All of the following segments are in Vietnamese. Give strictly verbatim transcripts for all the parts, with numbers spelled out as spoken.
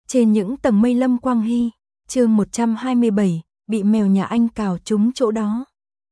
Trên những tầng mây Lâm Quang Hy, chương một trăm hai mươi bảy, bị mèo nhà anh cào trúng chỗ đó.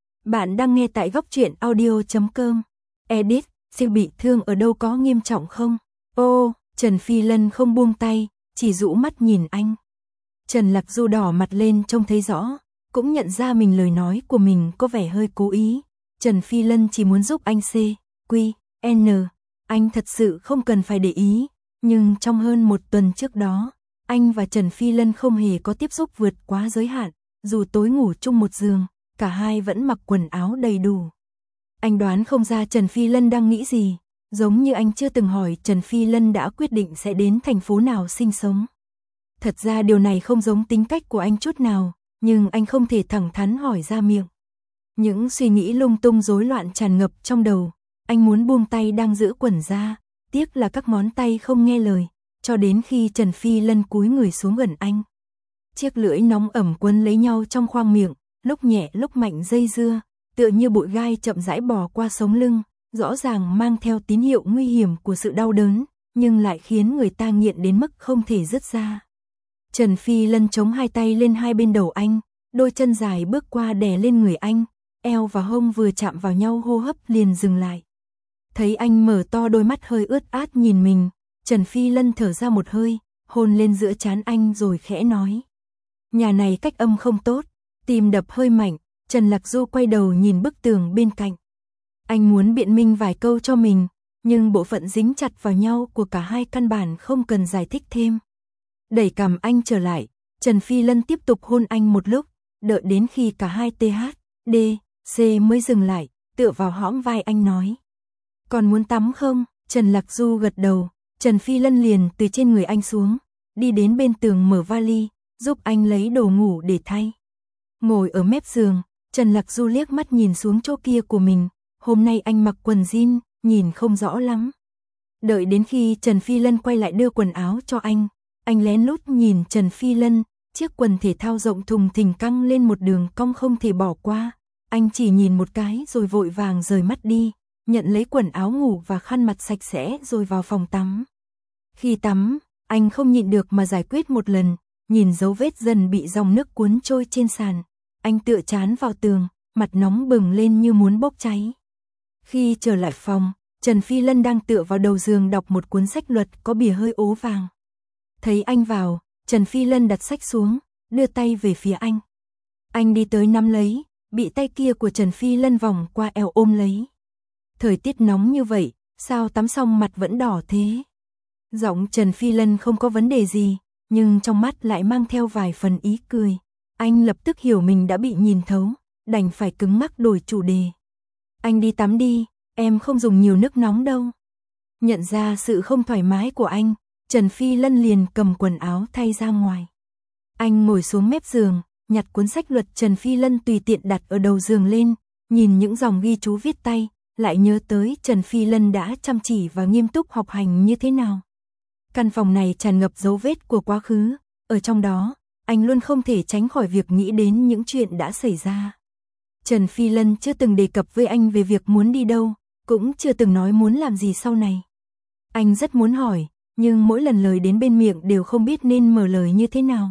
Bạn đang nghe tại góc truyện audio chấm com. Edit, siêu bị thương ở đâu có nghiêm trọng không? Ô, Trần Phi Lân không buông tay, chỉ rũ mắt nhìn anh. Trần Lạc Du đỏ mặt lên trông thấy rõ, cũng nhận ra mình lời nói của mình có vẻ hơi cố ý. Trần Phi Lân chỉ muốn giúp anh C, Q, N, anh thật sự không cần phải để ý, nhưng trong hơn một tuần trước đó, anh và Trần Phi Lân không hề có tiếp xúc vượt quá giới hạn, dù tối ngủ chung một giường, cả hai vẫn mặc quần áo đầy đủ. Anh đoán không ra Trần Phi Lân đang nghĩ gì, giống như anh chưa từng hỏi Trần Phi Lân đã quyết định sẽ đến thành phố nào sinh sống. Thật ra điều này không giống tính cách của anh chút nào, nhưng anh không thể thẳng thắn hỏi ra miệng. Những suy nghĩ lung tung rối loạn tràn ngập trong đầu, anh muốn buông tay đang giữ quần ra, tiếc là các ngón tay không nghe lời, cho đến khi Trần Phi Lân cúi người xuống gần anh. Chiếc lưỡi nóng ẩm quấn lấy nhau trong khoang miệng, lúc nhẹ lúc mạnh dây dưa, tựa như bụi gai chậm rãi bò qua sống lưng, rõ ràng mang theo tín hiệu nguy hiểm của sự đau đớn, nhưng lại khiến người ta nghiện đến mức không thể dứt ra. Trần Phi Lân chống hai tay lên hai bên đầu anh, đôi chân dài bước qua đè lên người anh, eo và hông vừa chạm vào nhau hô hấp liền dừng lại. Thấy anh mở to đôi mắt hơi ướt át nhìn mình, Trần Phi Lân thở ra một hơi, hôn lên giữa trán anh rồi khẽ nói. Nhà này cách âm không tốt, tim đập hơi mạnh, Trần Lạc Du quay đầu nhìn bức tường bên cạnh. Anh muốn biện minh vài câu cho mình, nhưng bộ phận dính chặt vào nhau của cả hai căn bản không cần giải thích thêm. Đẩy cằm anh trở lại, Trần Phi Lân tiếp tục hôn anh một lúc, đợi đến khi cả hai T H, D, C mới dừng lại, tựa vào hõm vai anh nói. Còn muốn tắm không? Trần Lạc Du gật đầu, Trần Phi Lân liền từ trên người anh xuống, đi đến bên tường mở vali, giúp anh lấy đồ ngủ để thay. Ngồi ở mép giường, Trần Lạc Du liếc mắt nhìn xuống chỗ kia của mình, hôm nay anh mặc quần jean, nhìn không rõ lắm. Đợi đến khi Trần Phi Lân quay lại đưa quần áo cho anh, anh lén lút nhìn Trần Phi Lân, chiếc quần thể thao rộng thùng thình căng lên một đường cong không thể bỏ qua. Anh chỉ nhìn một cái rồi vội vàng rời mắt đi, nhận lấy quần áo ngủ và khăn mặt sạch sẽ rồi vào phòng tắm. Khi tắm, anh không nhịn được mà giải quyết một lần, nhìn dấu vết dần bị dòng nước cuốn trôi trên sàn. Anh tựa trán vào tường, mặt nóng bừng lên như muốn bốc cháy. Khi trở lại phòng, Trần Phi Lân đang tựa vào đầu giường đọc một cuốn sách luật có bìa hơi ố vàng. Thấy anh vào, Trần Phi Lân đặt sách xuống, đưa tay về phía anh. Anh đi tới nắm lấy, bị tay kia của Trần Phi Lân vòng qua eo ôm lấy. Thời tiết nóng như vậy, sao tắm xong mặt vẫn đỏ thế? Giọng Trần Phi Lân không có vấn đề gì, nhưng trong mắt lại mang theo vài phần ý cười. Anh lập tức hiểu mình đã bị nhìn thấu, đành phải cứng ngắc đổi chủ đề. Anh đi tắm đi, em không dùng nhiều nước nóng đâu. Nhận ra sự không thoải mái của anh, Trần Phi Lân liền cầm quần áo thay ra ngoài. Anh ngồi xuống mép giường, nhặt cuốn sách luật Trần Phi Lân tùy tiện đặt ở đầu giường lên, nhìn những dòng ghi chú viết tay, lại nhớ tới Trần Phi Lân đã chăm chỉ và nghiêm túc học hành như thế nào. Căn phòng này tràn ngập dấu vết của quá khứ, ở trong đó, anh luôn không thể tránh khỏi việc nghĩ đến những chuyện đã xảy ra. Trần Phi Lân chưa từng đề cập với anh về việc muốn đi đâu, cũng chưa từng nói muốn làm gì sau này. Anh rất muốn hỏi, nhưng mỗi lần lời đến bên miệng đều không biết nên mở lời như thế nào.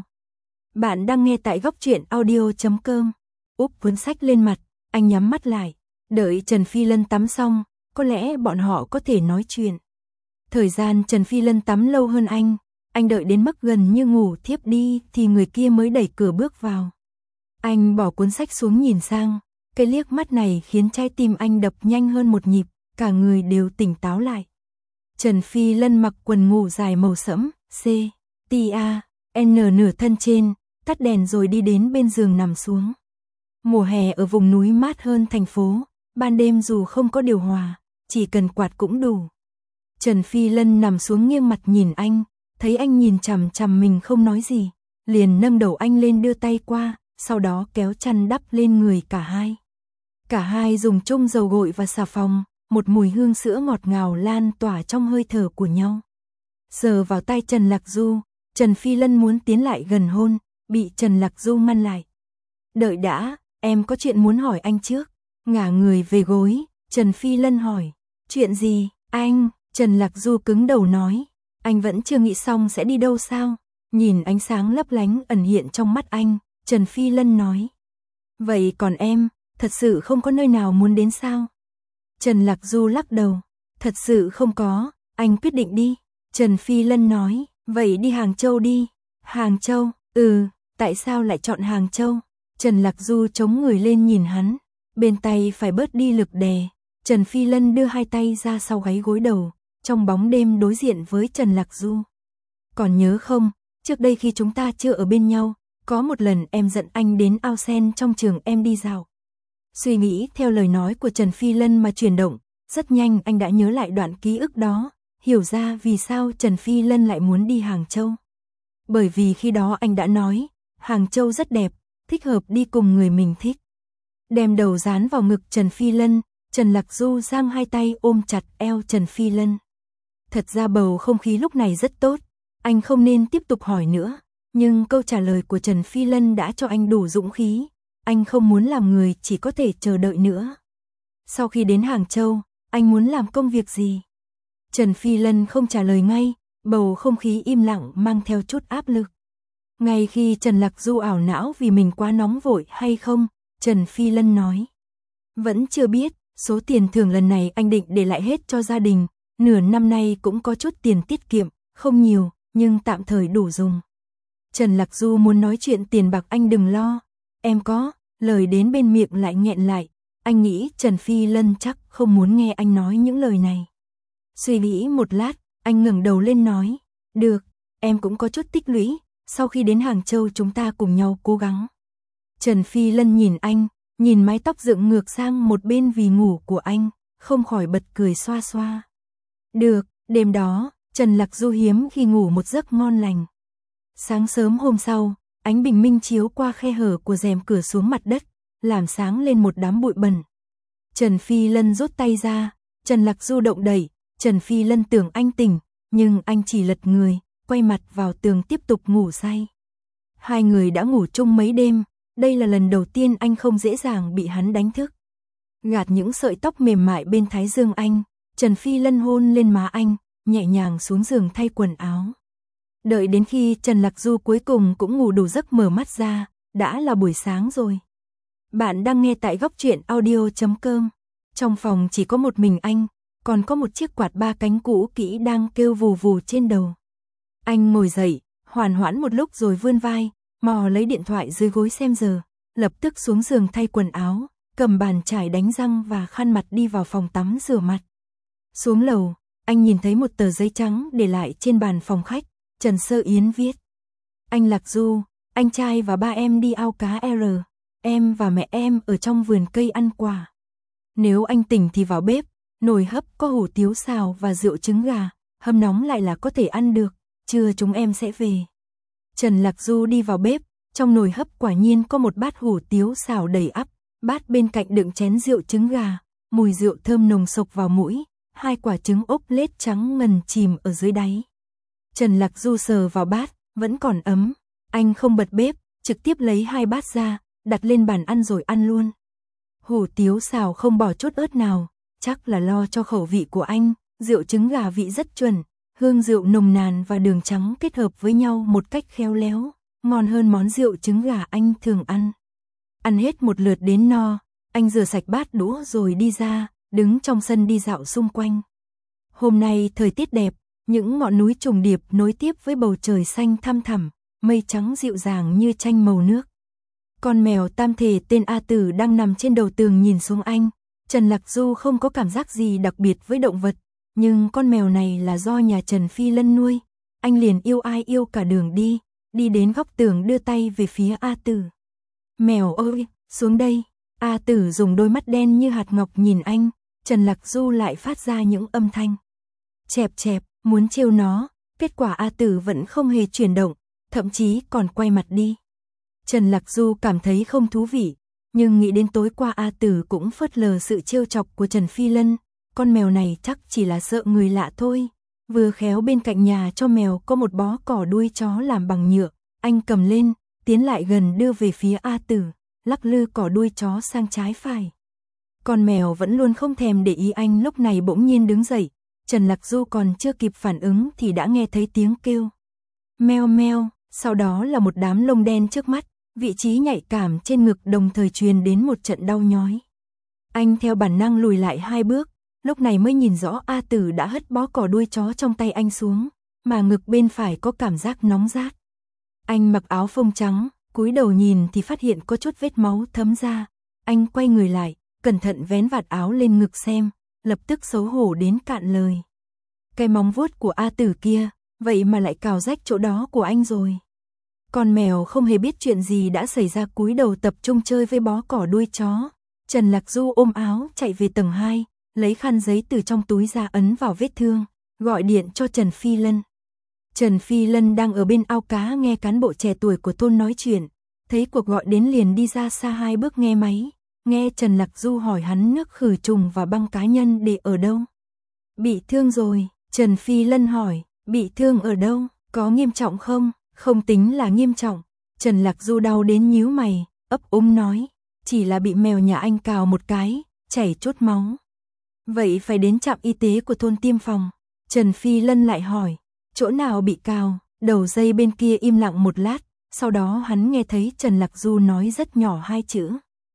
Bạn đang nghe tại góc truyện audio chấm com. Úp cuốn sách lên mặt, anh nhắm mắt lại, đợi Trần Phi Lân tắm xong, có lẽ bọn họ có thể nói chuyện. Thời gian Trần Phi Lân tắm lâu hơn anh, anh đợi đến mức gần như ngủ thiếp đi thì người kia mới đẩy cửa bước vào. Anh bỏ cuốn sách xuống nhìn sang, cái liếc mắt này khiến trái tim anh đập nhanh hơn một nhịp, cả người đều tỉnh táo lại. Trần Phi Lân mặc quần ngủ dài màu sẫm, C, T A, N nửa thân trên, tắt đèn rồi đi đến bên giường nằm xuống. Mùa hè ở vùng núi mát hơn thành phố, ban đêm dù không có điều hòa, chỉ cần quạt cũng đủ. Trần Phi Lân nằm xuống nghiêng mặt nhìn anh, thấy anh nhìn chằm chằm mình không nói gì, liền nâng đầu anh lên đưa tay qua, sau đó kéo chăn đắp lên người cả hai. Cả hai dùng chung dầu gội và xà phòng, một mùi hương sữa ngọt ngào lan tỏa trong hơi thở của nhau. Sờ vào tay Trần Lạc Du, Trần Phi Lân muốn tiến lại gần hôn, bị Trần Lạc Du ngăn lại. Đợi đã, em có chuyện muốn hỏi anh trước. Ngả người về gối, Trần Phi Lân hỏi. Chuyện gì, anh? Trần Lạc Du cứng đầu nói. Anh vẫn chưa nghĩ xong sẽ đi đâu sao? Nhìn ánh sáng lấp lánh ẩn hiện trong mắt anh, Trần Phi Lân nói. Vậy còn em, thật sự không có nơi nào muốn đến sao? Trần Lạc Du lắc đầu. Thật sự không có, anh quyết định đi. Trần Phi Lân nói, vậy đi Hàng Châu đi. Hàng Châu, ừ, tại sao lại chọn Hàng Châu? Trần Lạc Du chống người lên nhìn hắn, bên tay phải bớt đi lực đè. Trần Phi Lân đưa hai tay ra sau gáy gối đầu, trong bóng đêm đối diện với Trần Lạc Du. Còn nhớ không, trước đây khi chúng ta chưa ở bên nhau, có một lần em dẫn anh đến ao sen trong trường em đi dạo. Suy nghĩ theo lời nói của Trần Phi Lân mà chuyển động, rất nhanh anh đã nhớ lại đoạn ký ức đó, hiểu ra vì sao Trần Phi Lân lại muốn đi Hàng Châu. Bởi vì khi đó anh đã nói, Hàng Châu rất đẹp, thích hợp đi cùng người mình thích. Đem đầu dán vào ngực Trần Phi Lân, Trần Lạc Du giang hai tay ôm chặt eo Trần Phi Lân. Thật ra bầu không khí lúc này rất tốt, anh không nên tiếp tục hỏi nữa, nhưng câu trả lời của Trần Phi Lân đã cho anh đủ dũng khí, anh không muốn làm người chỉ có thể chờ đợi nữa. Sau khi đến Hàng Châu, anh muốn làm công việc gì? Trần Phi Lân không trả lời ngay, bầu không khí im lặng mang theo chút áp lực. Ngay khi Trần Lạc Du ảo não vì mình quá nóng vội hay không, Trần Phi Lân nói. Vẫn chưa biết, số tiền thưởng lần này anh định để lại hết cho gia đình, nửa năm nay cũng có chút tiền tiết kiệm, không nhiều, nhưng tạm thời đủ dùng. Trần Lạc Du muốn nói chuyện tiền bạc anh đừng lo, em có, lời đến bên miệng lại nghẹn lại, anh nghĩ Trần Phi Lân chắc không muốn nghe anh nói những lời này. Suy nghĩ một lát, anh ngẩng đầu lên nói, được, em cũng có chút tích lũy, sau khi đến Hàng Châu chúng ta cùng nhau cố gắng. Trần Phi Lân nhìn anh, nhìn mái tóc dựng ngược sang một bên vì ngủ của anh, không khỏi bật cười xoa xoa. Được, đêm đó, Trần Lạc Du hiếm khi ngủ một giấc ngon lành. Sáng sớm hôm sau, ánh bình minh chiếu qua khe hở của rèm cửa xuống mặt đất, làm sáng lên một đám bụi bẩn. Trần Phi Lân rút tay ra, Trần Lạc Du động đẩy, Trần Phi Lân tưởng anh tỉnh, nhưng anh chỉ lật người, quay mặt vào tường tiếp tục ngủ say. Hai người đã ngủ chung mấy đêm, đây là lần đầu tiên anh không dễ dàng bị hắn đánh thức. Gạt những sợi tóc mềm mại bên thái dương anh, Trần Phi Lân hôn lên má anh, nhẹ nhàng xuống giường thay quần áo. Đợi đến khi Trần Lạc Du cuối cùng cũng ngủ đủ giấc mở mắt ra, đã là buổi sáng rồi. Bạn đang nghe tại góc truyện audio chấm com. Trong phòng chỉ có một mình anh, còn có một chiếc quạt ba cánh cũ kỹ đang kêu vù vù trên đầu. Anh ngồi dậy, hoàn hoãn một lúc rồi vươn vai, mò lấy điện thoại dưới gối xem giờ, lập tức xuống giường thay quần áo, cầm bàn chải đánh răng và khăn mặt đi vào phòng tắm rửa mặt. Xuống lầu, anh nhìn thấy một tờ giấy trắng để lại trên bàn phòng khách, Trần Sơ Yến viết. Anh Lạc Du, anh trai và ba em đi ao cá R, em và mẹ em ở trong vườn cây ăn quả. Nếu anh tỉnh thì vào bếp, nồi hấp có hủ tiếu xào và rượu trứng gà, hâm nóng lại là có thể ăn được, trưa chúng em sẽ về. Trần Lạc Du đi vào bếp, trong nồi hấp quả nhiên có một bát hủ tiếu xào đầy ắp, bát bên cạnh đựng chén rượu trứng gà, mùi rượu thơm nồng sộc vào mũi, hai quả trứng ốp lết trắng ngần chìm ở dưới đáy. Trần Lạc Du sờ vào bát, vẫn còn ấm, anh không bật bếp, trực tiếp lấy hai bát ra, đặt lên bàn ăn rồi ăn luôn. Hủ tiếu xào không bỏ chút ớt nào, chắc là lo cho khẩu vị của anh, rượu trứng gà vị rất chuẩn, hương rượu nồng nàn và đường trắng kết hợp với nhau một cách khéo léo, ngon hơn món rượu trứng gà anh thường ăn. Ăn hết một lượt đến no, anh rửa sạch bát đũa rồi đi ra, đứng trong sân đi dạo xung quanh. Hôm nay thời tiết đẹp, những ngọn núi trùng điệp nối tiếp với bầu trời xanh thăm thẳm, mây trắng dịu dàng như tranh màu nước. Con mèo tam thể tên A Tử đang nằm trên đầu tường nhìn xuống anh. Trần Lạc Du không có cảm giác gì đặc biệt với động vật, nhưng con mèo này là do nhà Trần Phi Lân nuôi. Anh liền yêu ai yêu cả đường đi, đi đến góc tường đưa tay về phía A Tử. Mèo ơi, xuống đây. A Tử dùng đôi mắt đen như hạt ngọc nhìn anh, Trần Lạc Du lại phát ra những âm thanh. Chẹp chẹp, muốn trêu nó, kết quả A Tử vẫn không hề chuyển động, thậm chí còn quay mặt đi. Trần Lạc Du cảm thấy không thú vị, nhưng nghĩ đến tối qua A Tử cũng phớt lờ sự trêu chọc của Trần Phi Lân, con mèo này chắc chỉ là sợ người lạ thôi. Vừa khéo bên cạnh nhà cho mèo có một bó cỏ đuôi chó làm bằng nhựa, anh cầm lên, tiến lại gần đưa về phía A Tử, lắc lư cỏ đuôi chó sang trái phải. Con mèo vẫn luôn không thèm để ý anh, lúc này bỗng nhiên đứng dậy, Trần Lạc Du còn chưa kịp phản ứng thì đã nghe thấy tiếng kêu. Meo meo, Sau đó là một đám lông đen trước mắt, vị trí nhạy cảm trên ngực đồng thời truyền đến một trận đau nhói. Anh theo bản năng lùi lại hai bước, lúc này mới nhìn rõ A Tử đã hất bó cỏ đuôi chó trong tay anh xuống, mà ngực bên phải có cảm giác nóng rát. Anh mặc áo phông trắng, cúi đầu nhìn thì phát hiện có chút vết máu thấm ra. Anh quay người lại, cẩn thận vén vạt áo lên ngực xem, lập tức xấu hổ đến cạn lời. Cái móng vuốt của A Tử kia, vậy mà lại cào rách chỗ đó của anh rồi. Con mèo không hề biết chuyện gì đã xảy ra, cúi đầu tập trung chơi với bó cỏ đuôi chó. Trần Lạc Du ôm áo chạy về tầng hai, lấy khăn giấy từ trong túi ra ấn vào vết thương, gọi điện cho Trần Phi Lân. Trần Phi Lân đang ở bên ao cá nghe cán bộ trẻ tuổi của thôn nói chuyện, thấy cuộc gọi đến liền đi ra xa hai bước nghe máy, nghe Trần Lạc Du hỏi hắn nước khử trùng và băng cá nhân để ở đâu. Bị thương rồi, Trần Phi Lân hỏi, bị thương ở đâu, có nghiêm trọng không? Không tính là nghiêm trọng. Trần Lạc Du đau đến nhíu mày, ấp úng nói, chỉ là bị mèo nhà anh cào một cái, chảy chút máu. Vậy phải đến trạm y tế của thôn tiêm phòng. Trần Phi Lân lại hỏi, chỗ nào bị cào? Đầu dây bên kia im lặng một lát, sau đó hắn nghe thấy Trần Lạc Du nói rất nhỏ hai chữ.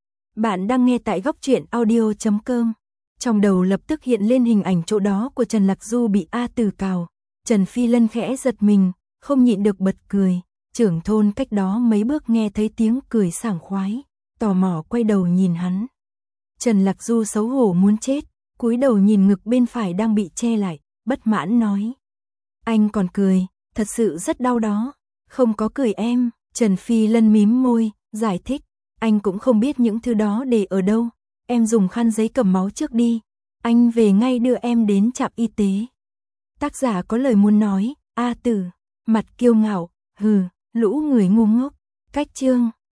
Bạn đang nghe tại góc truyện audio chấm com. Trong đầu lập tức hiện lên hình ảnh chỗ đó của Trần Lạc Du bị A Tử cào. Trần Phi Lân khẽ giật mình, không nhịn được bật cười. Trưởng thôn cách đó mấy bước nghe thấy tiếng cười sảng khoái, tò mò quay đầu nhìn hắn. Trần Lạc Du xấu hổ muốn chết, cúi đầu nhìn ngực bên phải đang bị che lại, bất mãn nói. Anh còn cười, thật sự rất đau đó. Không có cười em, Trần Phi Lân mím môi, giải thích. Anh cũng không biết những thứ đó để ở đâu. Em dùng khăn giấy cầm máu trước đi. Anh về ngay đưa em đến trạm y tế. Tác giả có lời muốn nói, A Tử, mặt kiêu ngạo, hừ, lũ người ngu ngốc. Cách chương